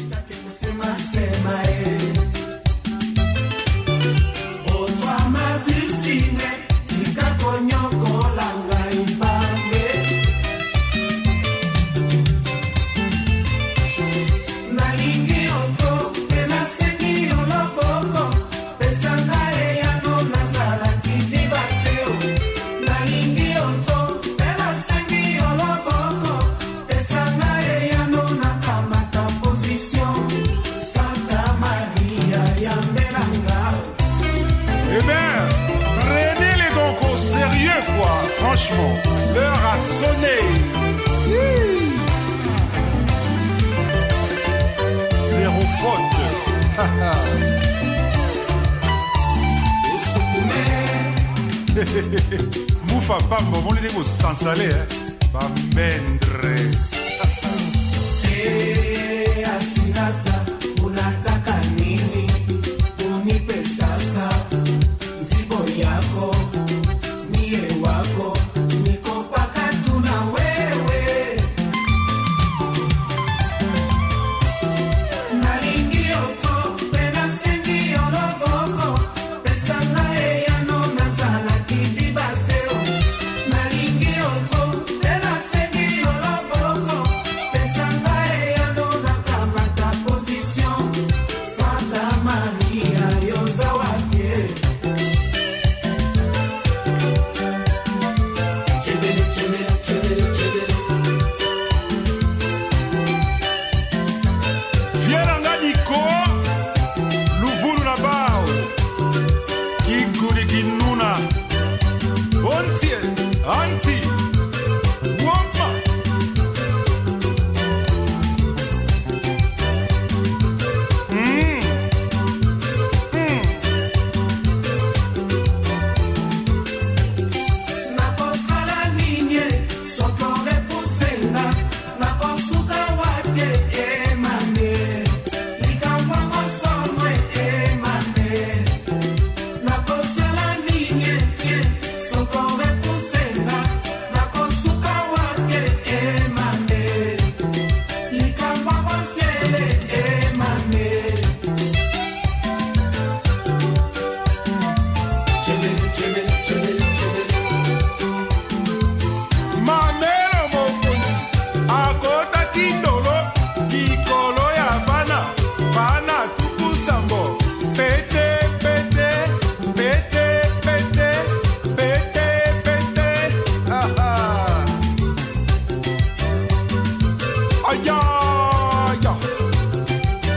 Speaker 3: Franchement, l'heure a sonné. Zéro faute. Moufa pas maman les mots sans salé, pas mendre. Eh, asinata, unataka nini? Unipe sasa, zigo yako. Wako niko paka tuna wewe nalingio to pena sengio loboko pesa nae ya no nazala kidibateo nalingio to pena sengio loboko pesa nae ya no nakamata position Santa Maria yozawakie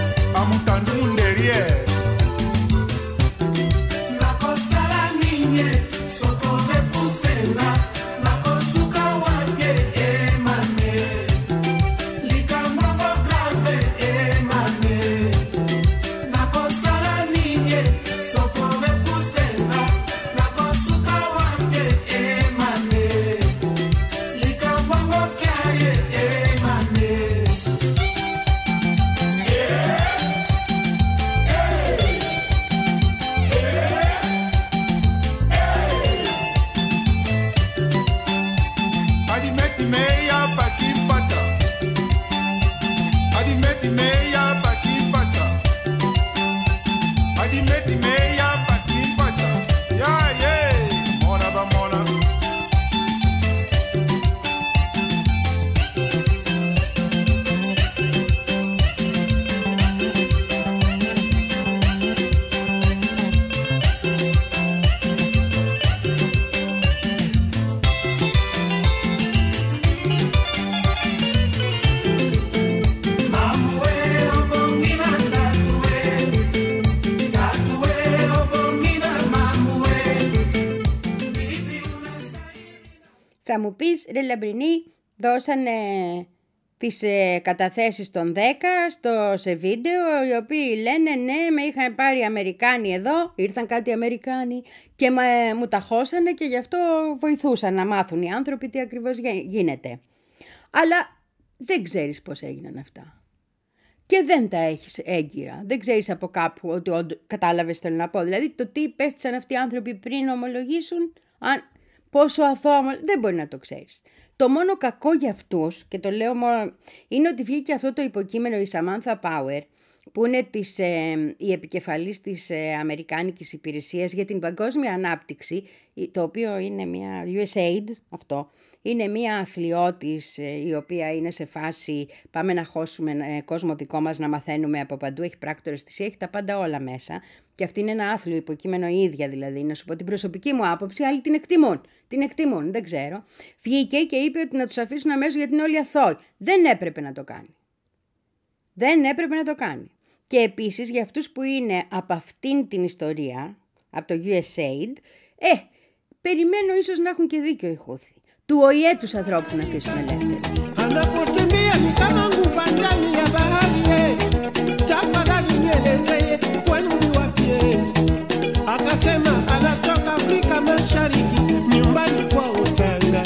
Speaker 5: Nakosala ninye
Speaker 3: meti meya pakipata. Adi meti meya pakipata. Ya ye, mona ba mona.
Speaker 1: Θα μου πεις, ρε Λαμπρινή, δώσανε τις ε, καταθέσεις των δέκα στο, σε βίντεο, οι οποίοι λένε ναι, με είχαν πάρει οι Αμερικάνοι εδώ, ήρθαν κάτι Αμερικάνοι και με, μου τα χώσανε και γι' αυτό βοηθούσαν να μάθουν οι άνθρωποι τι ακριβώς γίνεται. Αλλά δεν ξέρεις πώς έγιναν αυτά. Και δεν τα έχεις έγκυρα. Δεν ξέρεις από κάπου ότι όντως, κατάλαβες θέλω να πω. Δηλαδή το τι υπέστησαν αυτοί οι άνθρωποι πριν ομολογήσουν, αν... πόσο αθώο, δεν μπορεί να το ξέρεις. Το μόνο κακό για αυτούς, και το λέω μόνο, είναι ότι βγήκε αυτό το υποκείμενο η Samantha Power, που είναι της, ε, η επικεφαλής της ε, Αμερικάνικης Υπηρεσίας για την Παγκόσμια Ανάπτυξη, το οποίο είναι μια γιου ες έι ντι, αυτό, είναι μια αθλιώτης ε, η οποία είναι σε φάση πάμε να χώσουμε ε, κόσμο δικό μας, να μαθαίνουμε από παντού, έχει πράκτορες της, έχει τα πάντα όλα μέσα. Και αυτή είναι ένα άθλιο υποκείμενο η ίδια δηλαδή, να σου πω την προσωπική μου άποψη, άλλοι την εκτιμούν, την εκτιμούν, δεν ξέρω. Βγήκε και είπε ότι να τους αφήσουν αμέσως γιατί είναι όλοι αθώοι. Δεν έπρεπε να το κάνει. Δεν έπρεπε να το κάνει. Και επίσης για αυτούς που είναι από αυτήν την ιστορία, από το γιου ες έι ντι, ε, περιμένω ίσως να έχουν και δίκιο οι Χούθοι. Του Ο Η Ε τους ανθρώπους να αφήσουν ελεύθερους.
Speaker 4: Anapotembea ni kama nguva ndani ya bahari, tafadhali nielezee kwenu ni wapi? Akasema anatoka Afrika Mashariki, nyumbani kwa Utanga.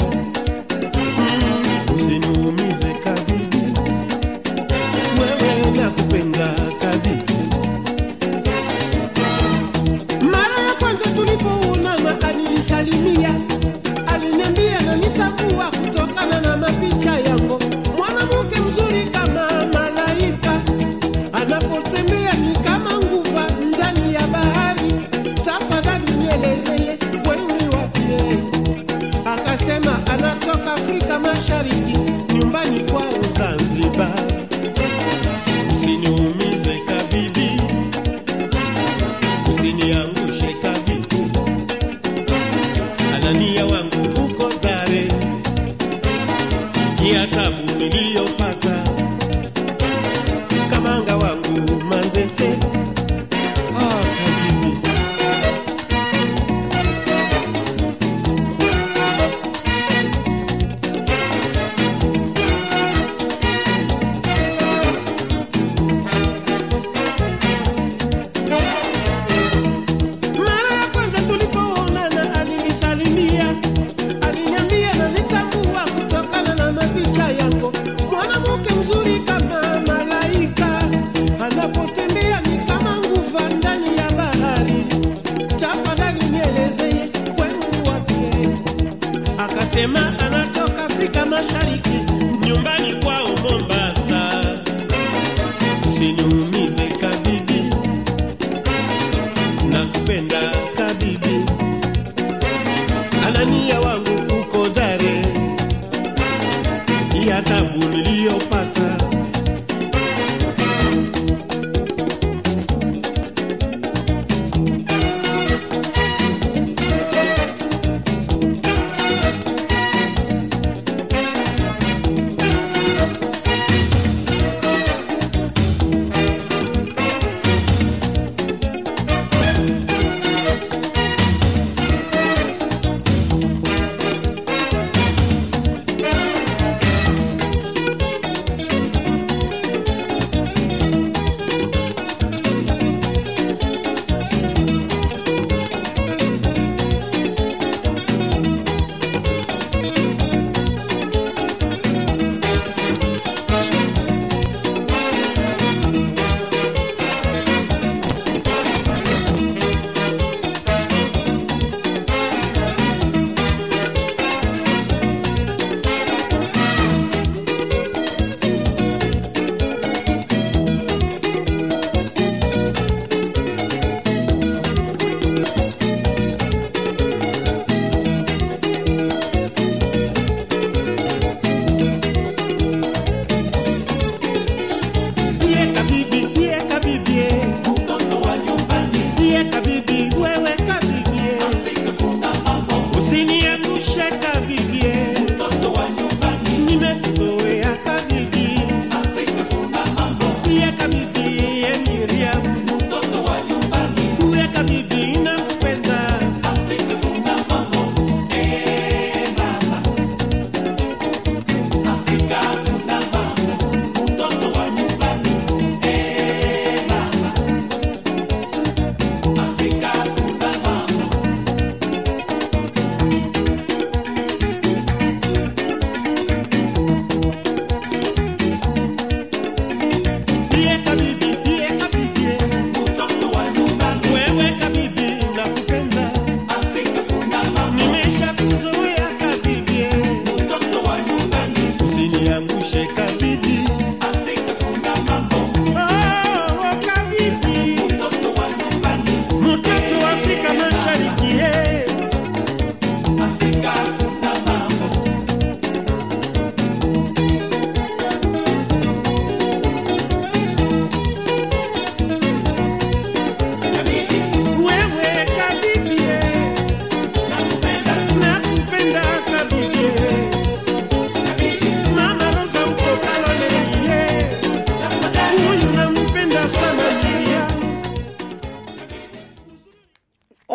Speaker 4: Usiniumize kabidi, wewe nakupenda kabidi. Mara ya kwanza tulipoonana alinisalimia, aliniambia na nitavua kutokana na mapicha yangu. Mwana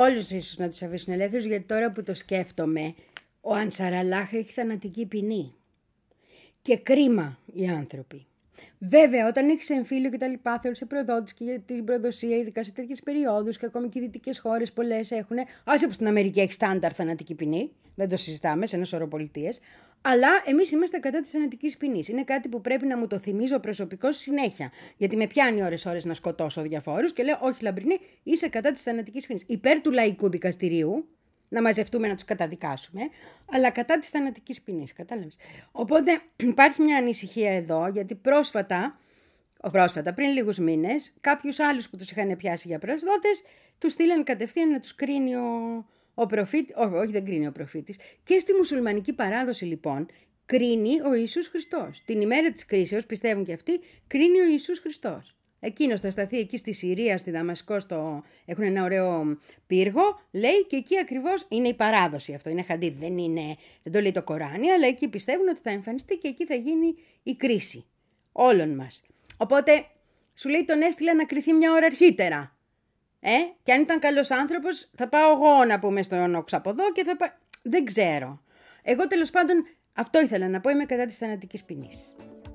Speaker 1: όλους ίσως να τους αφήσουν ελεύθερους, γιατί τώρα που το σκέφτομαι, ο Ανσαραλάχ έχει θανατική ποινή. Και κρίμα οι άνθρωποι. Βέβαια, όταν έχει εμφύλιο και τα λοιπά, θεωρείσαι προδότης και για την προδοσία, ειδικά σε τέτοιες περιόδους, και ακόμη και οι δυτικές χώρες πολλές έχουν. Άσε που στην Αμερική έχει στάνταρ θανατική ποινή, δεν το συζητάμε, σε ένα σωρό πολιτείες. Αλλά εμείς είμαστε κατά της θανατικής ποινής. Είναι κάτι που πρέπει να μου το θυμίζω προσωπικώς συνέχεια. Γιατί με πιάνει ώρες-ώρες να σκοτώσω διαφόρους και λέω: όχι, Λαμπρινή, είσαι κατά της θανατικής ποινής. Υπέρ του λαϊκού δικαστηρίου, να μαζευτούμε να τους καταδικάσουμε, αλλά κατά της θανατικής ποινής. Κατάλαβες. Οπότε υπάρχει μια ανησυχία εδώ, γιατί πρόσφατα, πρόσφατα πριν λίγους μήνες, κάποιους άλλους που τους είχαν πιάσει για προσδότες, τους στείλαν κατευθείαν να τους κρίνει ο, ο προφήτης. Ό, όχι, δεν κρίνει ο προφήτης. Και στη μουσουλμανική παράδοση, λοιπόν, κρίνει ο Ιησούς Χριστός. Την ημέρα της κρίσεως, πιστεύουν και αυτοί, κρίνει ο Ιησούς Χριστός. Εκείνος θα σταθεί εκεί στη Συρία, στη Δαμασκό, στο... έχουν ένα ωραίο πύργο, λέει, και εκεί ακριβώς είναι η παράδοση αυτό. Είναι χαντίδ, δεν, είναι... δεν το λέει το Κοράνι, αλλά εκεί πιστεύουν ότι θα εμφανιστεί και εκεί θα γίνει η κρίση όλων μας. Οπότε σου λέει τον έστειλα να κριθεί μια ώρα αρχίτερα. Ε? Και αν ήταν καλός άνθρωπος, θα πάω εγώ να πούμε στον οξαποδό και θα πάω. Δεν ξέρω. Εγώ τέλος πάντων αυτό ήθελα να πω, είμαι κατά της θανατικής ποινής.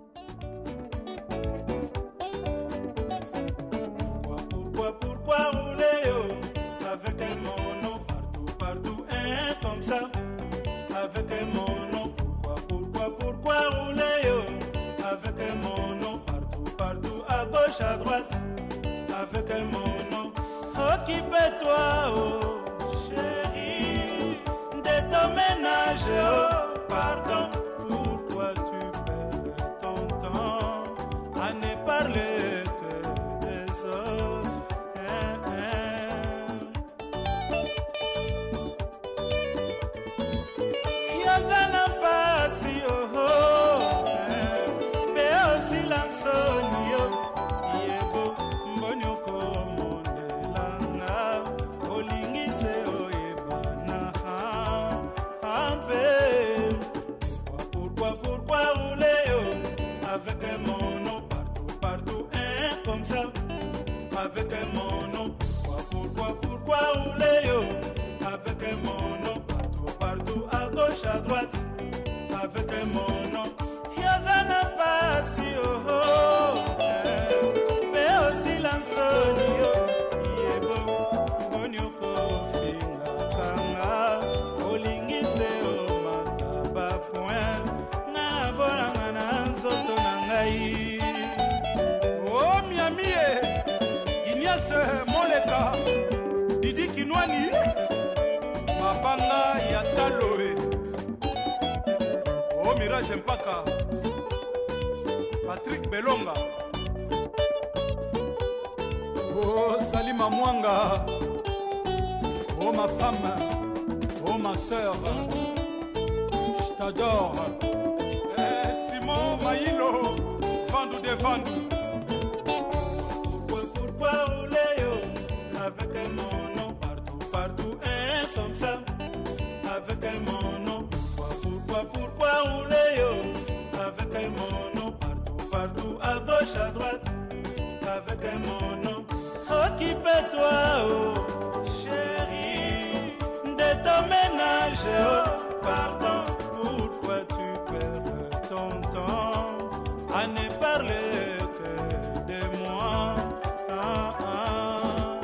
Speaker 3: Avec un mono partout, partout, hein, comme ça. Avec un mono, pourquoi, pourquoi, pourquoi rouler, yo? Avec un mono partout, partout, à gauche, à droite. Avec un mono, occupe-toi, oh, chérie, de ton ménage, oh, pardon. Pourquoi tu perds ton temps à ne parler que des autres? Avec un mono partout, partout, hein, comme ça. Avec un mono, pourquoi, pourquoi, pourquoi rouler, yo? Avec un mono partout, partout, à gauche, à droite. Avec un mono, y'a zana passi, oh, oh, hein. Mais aussi l'ansoni, yo. Yebo, bonyoko, finga, kanga, olingi se, oh, mataba, point. Na bolanga, na nzoto. Oh Miami, Ignace Moleka, Didi Kinwani, Mabanga Yataloe. Oh Mirage Mpaka, Patrick Belonga. Oh Salima Mwanga. Oh ma femme, oh ma sœur, je t'adore. Eh, Simon Maïlo. Vendu de vendu. Pourquoi, pourquoi rouler, yo? Avec un mono partout, partout, hein, comme ça. Avec un mono, pourquoi, pourquoi, pourquoi rouler, yo? Avec un mono partout, partout, à gauche, à droite. Avec un mono, occupe-toi, oh, chérie, de ton ménage, oh, pardon. Pourquoi tu perds ton temps à ne parler que de moi? Ah, ah.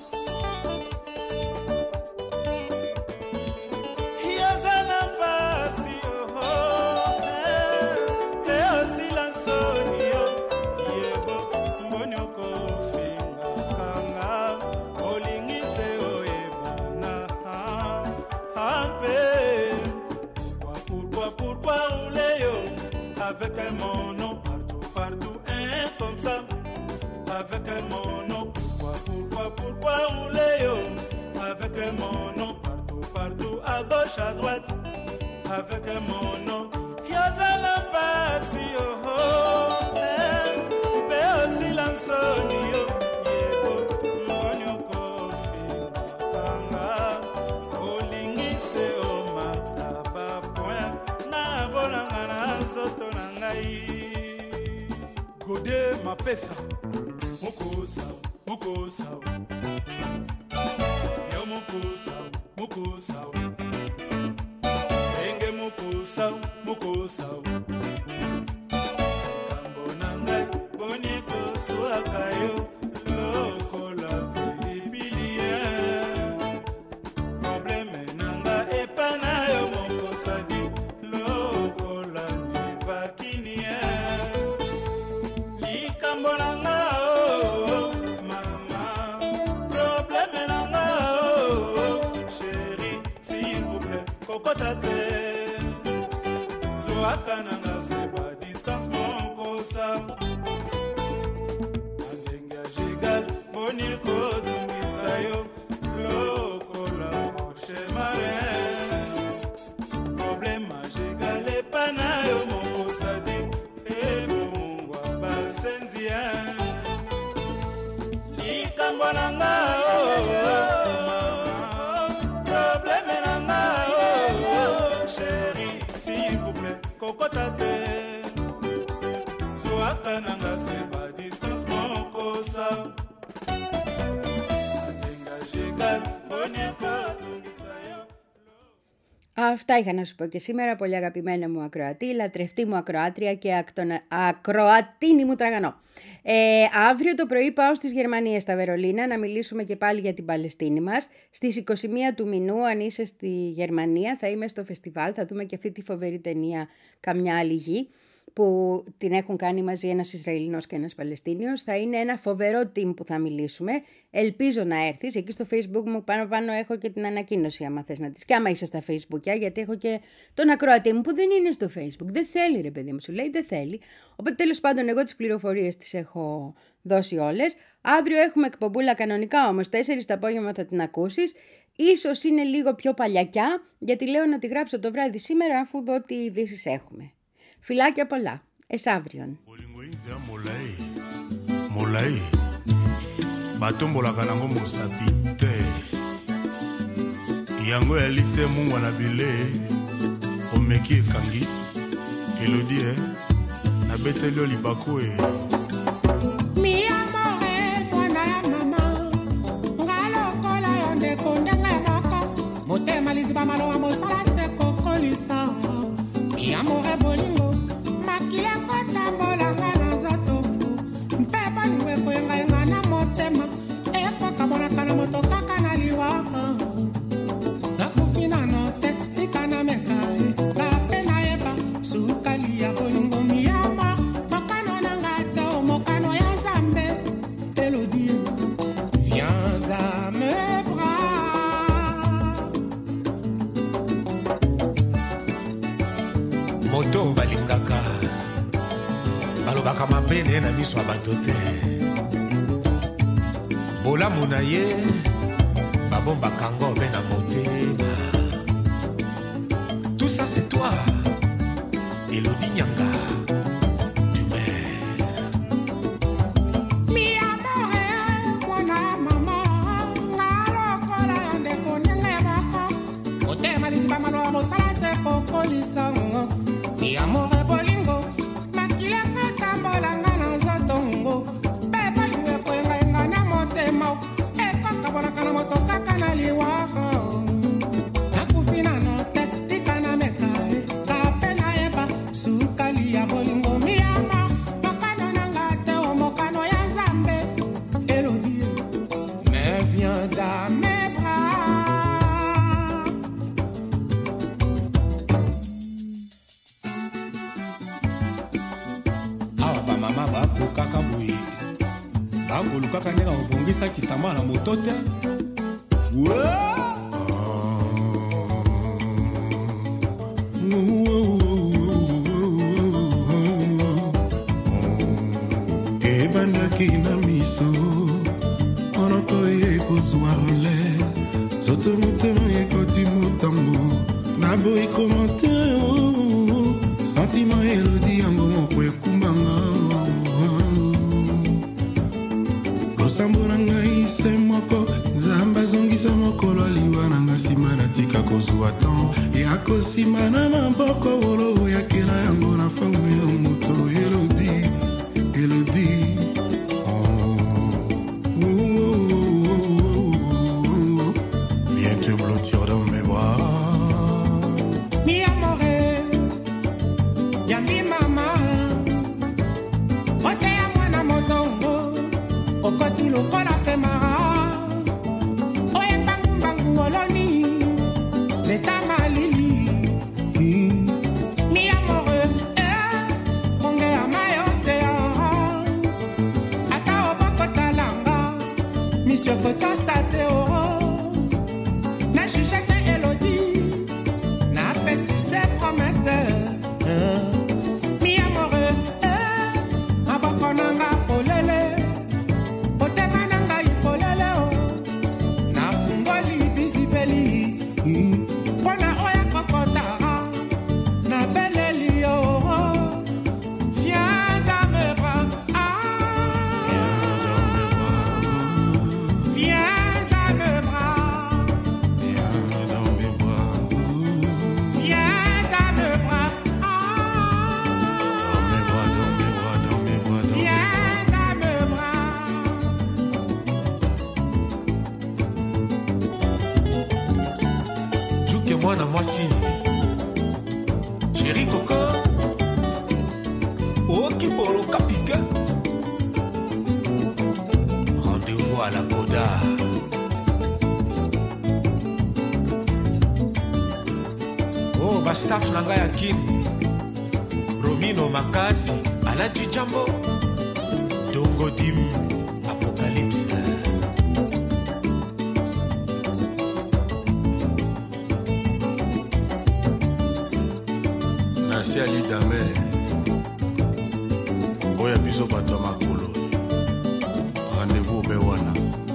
Speaker 3: Yazana pasi, oh, oh, eh, te aussi l'ansoni, oh, yebo, mbonyoko, finga, kanga, olingi se, oh, yebana, ah, ah, pourquoi, pourquoi, pourquoi rouler, yo? Avec un mono partout, partout, hein, comme ça. Avec un mono, pourquoi, pourquoi, pourquoi rouler, yo? Avec un mono partout, partout, à gauche, à droite. Avec un mono, y'a la passi, oh, oh, eh, mais aussi l'ansoni, yo. Yebo, mbonyoko, finga, kanga, olingi se, oh, mataba, point, na bolanga, na soto, na ngai. Gode mapesa, mokosa, Mukusau. Yo mukusau, mukusau. Enge mukusau, mukusau. Kambo nangai boni kusuakayo lokola pilipilia. Probleme nanga epana yo mokosadi lokola nivakinia. Likambo nanga oh mama. Probleme nanga oh chéri, s'il vous plaît, kokotate. Soaka nanga seba distance mokosa. Andenga jigal boni kodungisa yo lokola roche marin. Problema jigal epana yo mokosa di ebomungwa basenzia. Likambo nanga oh mama. Probleme nanga oh chéri, s'il vous plaît, kokotate. Soaka nanga seba distance mokosa. Andenga jigal boni kodungisa yo.
Speaker 1: Αυτά είχα να σου πω και σήμερα, πολύ αγαπημένα μου ακροατή, λατρευτή μου ακροάτρια και ακτονα... ακροατίνη μου τραγανό. Ε, αύριο το πρωί πάω στις Γερμανίες, στα Βερολίνα, να μιλήσουμε και πάλι για την Παλαιστίνη μας. Στις είκοσι μία του μηνού, αν είσαι στη Γερμανία, θα είμαι στο φεστιβάλ, θα δούμε και αυτή τη φοβερή ταινία «Καμιά άλλη γη», που την έχουν κάνει μαζί ένας Ισραηλινός και ένας Παλαιστίνιος. Θα είναι ένα φοβερό team που θα μιλήσουμε. Ελπίζω να έρθεις. Εκεί στο Facebook μου πάνω πάνω έχω και την ανακοίνωση, άμα θες να της. Και άμα είσαι στα Facebook, γιατί έχω και τον ακροατή μου που δεν είναι στο Facebook. Δεν θέλει, ρε παιδί μου, σου λέει, δεν θέλει. Οπότε τέλος πάντων εγώ τις πληροφορίες τις έχω δώσει όλες. Αύριο έχουμε εκπομπούλα κανονικά όμως, τέσσερις το απόγευμα θα την ακούσεις. Ίσως είναι λίγο πιο παλιακιά, γιατί λέω να τη γράψω το βράδυ σήμερα, αφού δω τι ειδήσεις έχουμε. Φιλάκια πολλά. Εσάβριον.
Speaker 5: Molai batombolaka nango mosapi te yango yali te mungwa na bile omeki ekangi elodi e nabeteli yo libaku e
Speaker 4: Mi amore, mwana ya mama, ngalokola yo ndeko ndenge moko, motema liziba maloba mosala se kokolisa. Mi amore bolingo, makile kotambolanga na nzoto, mpe bolingo ekoyengayenga na motema, ekokabonaka na moto kaka na liwa. Nakufi nano te, likana meka e, bape nayeba, sukali ya bolingo mi amore, mokano nanga te o mokano ya Nzambe. Elodie, viens dans mes bras.
Speaker 6: Moto balingaka balobaka mapene na miso ya bato te bolamu na ye babombaka ngo mpe na motema. Tout ça c'est toi Elodie Nyanga du maire.
Speaker 4: Mi amore, mwana mama, ngalokola yo ndeko ndenge moko, motema liziba maloba mosala se kokolisa. Mi amore bolingo, makile kotambolanga na nzoto ngo, mpe bolingo ekoyengayenga na motema, ekokabonaka na moto kaka na liwa. Nakufi nano te, likana meka e, bape nayeba, sukali ya bolingo mi amore, mokano nanga te o mokano ya Nzambe. Elodie, mais viens dans mes bras.
Speaker 6: Awa bamama bakokaka boye bakolukaka ndenge obongisa kitamba na moto te.
Speaker 4: ebandaki na miso monoko ekozwa role soto motema ekoti motambo naboyi komante santima elodi yango moko ekumbanga losambo na ngai se moko nzambe azongisa mokolo aliwa na nga nsima natika kozwa tan ya kosima na maboko wolo oyakela yango na forme ya moto elodi elodi oh, oh. sur que tosa te o na juge te elodi na pesi se promesse mi amore aboko nanga polele otema nanga ipolele o na fungoli bisipeli pona oya kokota na beleli o viens dans mes bras viens dans mes bras viens dans mes bras viens dans mes bras dans mes bras dans mes bras dans mes bras viens dans mes bras
Speaker 3: Juke mwana mwasi Chéri Coco Oki Polo Kapika Rendez-vous à la Coda Oh bastaf nanga ya kini Romino Makasi Alati Jambo Dongo Dim Apocalypse
Speaker 5: Nasi Ali Dame Oya biso bato ya makolo Rendez-vous au Bewana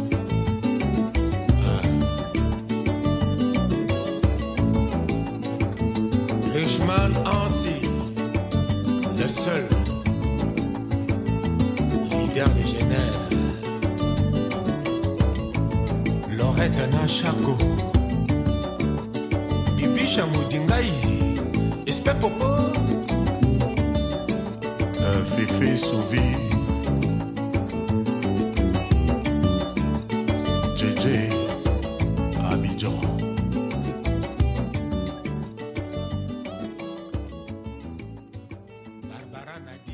Speaker 3: Richman Ansi Le seul Leader de Genève Lorette Nachako Bibi Chamoudingaï Espè Popo
Speaker 5: euh, Féfé Souvi J J Abidjan
Speaker 3: Barbara Nadia